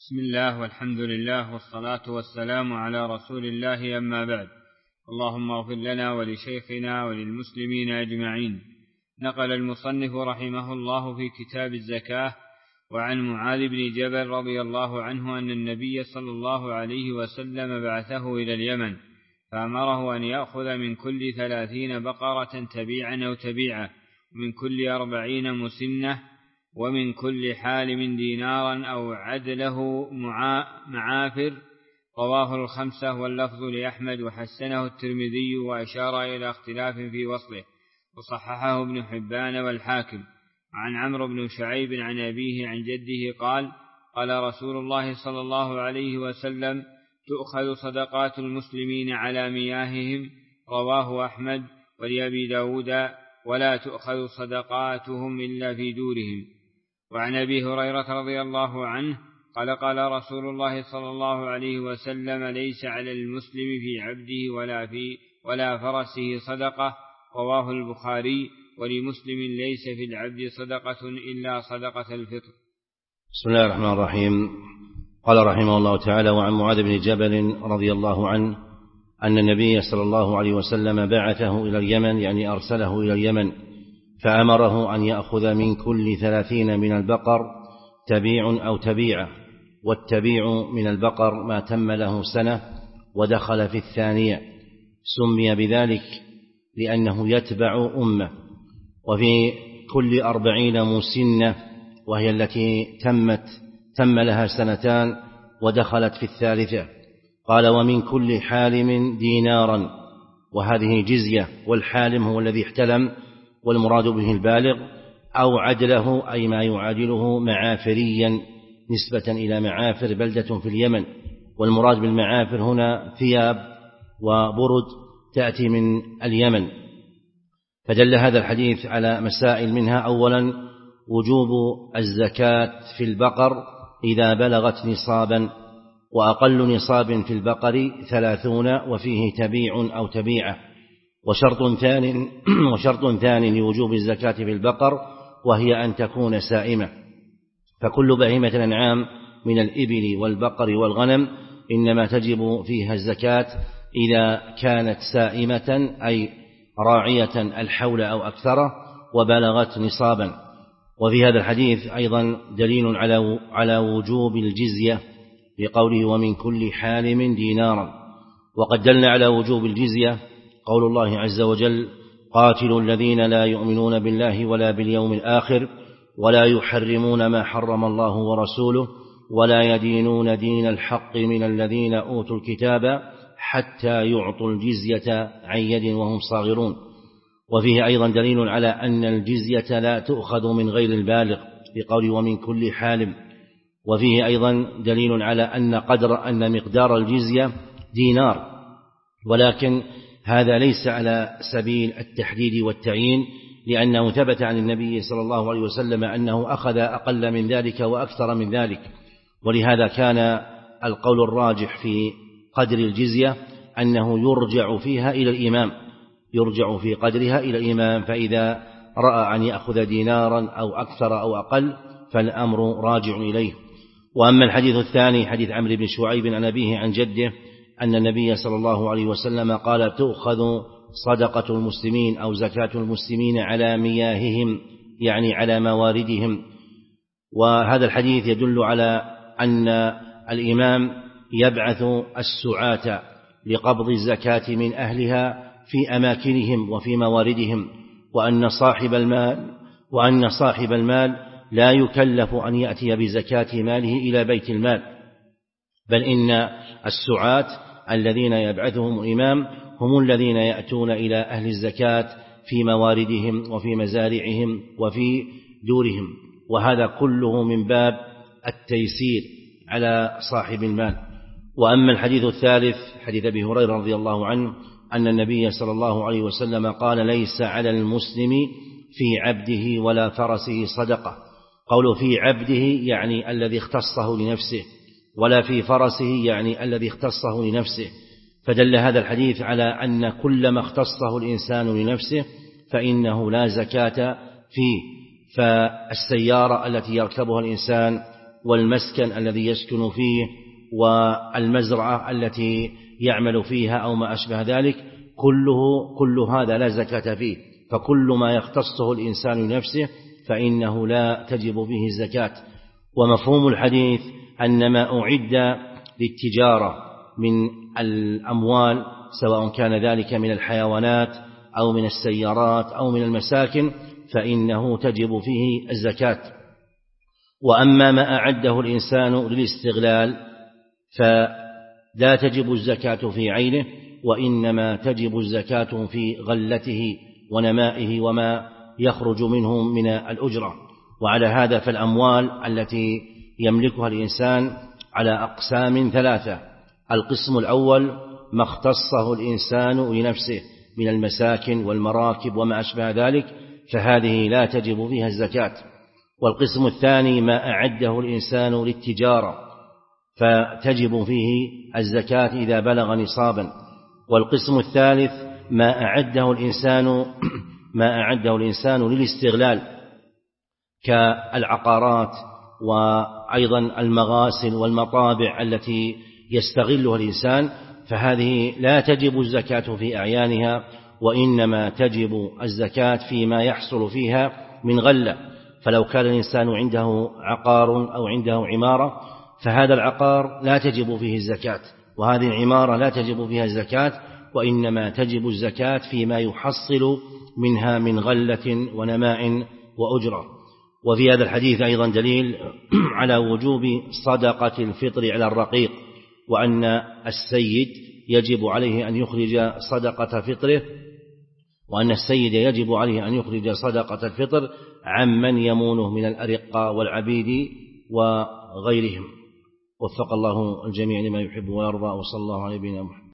بسم الله والحمد لله والصلاة والسلام على رسول الله، أما بعد. اللهم اغفر لنا ولشيخنا وللمسلمين أجمعين. نقل المصنف رحمه الله في كتاب الزكاة وعن معاذ بن جبل رضي الله عنه أن النبي صلى الله عليه وسلم بعثه إلى اليمن فأمره أن يأخذ من كل 30 بقرة تبيعا أو تبيعة، ومن كل 40 مسنة، ومن كل حالم دينارا أو عدله معافر. رواه الخمسة واللفظ لأحمد وحسنه الترمذي وأشار إلى اختلاف في وصله، وصححه ابن حبان والحاكم. عن عمرو بن شعيب عن أبيه عن جده قال: قال رسول الله صلى الله عليه وسلم: تؤخذ صدقات المسلمين على مياههم. رواه أحمد ولأبي داود: ولا تؤخذ صدقاتهم إلا في دورهم. وعن أبي هريرة رضي الله عنه قال: قال رسول الله صلى الله عليه وسلم: ليس على المسلم في عبده ولا فرسه صدقة. رواه البخاري. ولمسلم: ليس في العبد صدقة إلا صدقة الفطر. بسم الله الرحمن الرحيم. قال رحمه الله تعالى: وعن معاذ بن جبل رضي الله عنه أن النبي صلى الله عليه وسلم بعثه إلى اليمن، يعني أرسله إلى اليمن، فأمره أن يأخذ من كل 30 من البقر تبيع أو تبيعة. والتبيع من البقر ما تم له سنة ودخل في الثانية، سمي بذلك لأنه يتبع أمه. وفي كل 40 مسنة، وهي التي تم لها سنتان ودخلت في الثالثة. قال: ومن كل حالم دينارا، وهذه جزية، والحالم هو الذي احتلم، والمراد به البالغ، أو عدله أي ما يعادله معافريا، نسبة إلى معافر بلدة في اليمن. والمراد بالمعافر هنا ثياب وبرد تأتي من اليمن. فدل هذا الحديث على مسائل، منها: أولا وجوب الزكاة في البقر إذا بلغت نصابا، وأقل نصاب في البقر 30، وفيه تبيع أو تبيعة. وشرط ثاني لوجوب الزكاة في البقر، وهي أن تكون سائمة. فكل بهيمة الأنعام من الإبل والبقر والغنم إنما تجب فيها الزكاة إذا كانت سائمة، أي راعية الحول أو أكثر، وبلغت نصابا. وفي هذا الحديث أيضا دليل على وجوب الجزية لقوله: ومن كل حالم دينارا. وقد دلنا على وجوب الجزية قول الله عز وجل: قاتلوا الذين لا يؤمنون بالله ولا باليوم الآخر ولا يحرمون ما حرم الله ورسوله ولا يدينون دين الحق من الذين أوتوا الكتاب حتى يعطوا الجزية عن يد وهم صاغرون. وفيه أيضا دليل على أن الجزية لا تؤخذ من غير البالغ بقول: ومن كل حالم. وفيه أيضا دليل على أن مقدار الجزية دينار، ولكن هذا ليس على سبيل التحديد والتعيين، لأنه ثبت عن النبي صلى الله عليه وسلم أنه أخذ أقل من ذلك وأكثر من ذلك. ولهذا كان القول الراجح في قدر الجزية أنه يرجع في قدرها إلى الإمام، فإذا رأى أن يأخذ دينارا أو أكثر أو أقل فالأمر راجع إليه. وأما الحديث الثاني، حديث عمرو بن شعيب عن أبيه عن جده أن النبي صلى الله عليه وسلم قال: تؤخذ صدقة المسلمين أو زكاة المسلمين على مياههم، يعني على مواردهم. وهذا الحديث يدل على أن الإمام يبعث السعاة لقبض الزكاة من أهلها في أماكنهم وفي مواردهم، وأن صاحب المال لا يكلف أن يأتي بزكاة ماله إلى بيت المال، بل إن السعاة الذين يبعثهم الإمام هم الذين يأتون إلى أهل الزكاة في مواردهم وفي مزارعهم وفي دورهم. وهذا كله من باب التيسير على صاحب المال. وأما الحديث الثالث، حديث أبي هريرة رضي الله عنه أن النبي صلى الله عليه وسلم قال: ليس على المسلم في عبده ولا فرسه صدقة. قوله في عبده يعني الذي اختصه لنفسه، ولا في فرسه يعني الذي اختصه لنفسه. فدل هذا الحديث على أن كل ما اختصه الإنسان لنفسه فإنه لا زكاة فيه. فالسيارة التي يركبها الإنسان والمسكن الذي يسكن فيه والمزرعة التي يعمل فيها أو ما أشبه ذلك، كل هذا لا زكاة فيه. فكل ما يختصه الإنسان لنفسه فإنه لا تجب فيه الزكاة. ومفهوم الحديث أن ما أعد للتجارة من الأموال، سواء كان ذلك من الحيوانات أو من السيارات أو من المساكن، فإنه تجب فيه الزكاة. وأما ما أعده الإنسان للاستغلال فلا تجب الزكاة في عينه، وإنما تجب الزكاة في غلته ونمائه وما يخرج منه من الأجرة. وعلى هذا فالأموال التي يملكها الإنسان على أقسام ثلاثة: القسم الأول ما اختصه الإنسان لنفسه من المساكن والمراكب وما أشبه ذلك، فهذه لا تجب فيها الزكاة. والقسم الثاني ما أعده الإنسان للتجارة، فتجب فيه الزكاة إذا بلغ نصابا. والقسم الثالث ما أعده الإنسان للاستغلال كالعقارات وأيضا المغاسل والمطابع التي يستغلها الإنسان، فهذه لا تجب الزكاة في أعيانها، وإنما تجب الزكاة فيما يحصل فيها من غلة. فلو كان الإنسان عنده عقار أو عنده عمارة، فهذا العقار لا تجب فيه الزكاة، وهذه العمارة لا تجب فيها الزكاة، وإنما تجب الزكاة فيما يحصل منها من غلة ونماء وأجرة. وفي هذا الحديث أيضا دليل على وجوب صدقة الفطر على الرقيق، وأن السيد يجب عليه أن يخرج صدقة فطره، وأن السيد يجب عليه أن يخرج صدقة الفطر عمن يمونه من الأرقاء والعبيد وغيرهم. وفق الله الجميع لما يحب ويرضى، وصلى الله على نبينا محمد.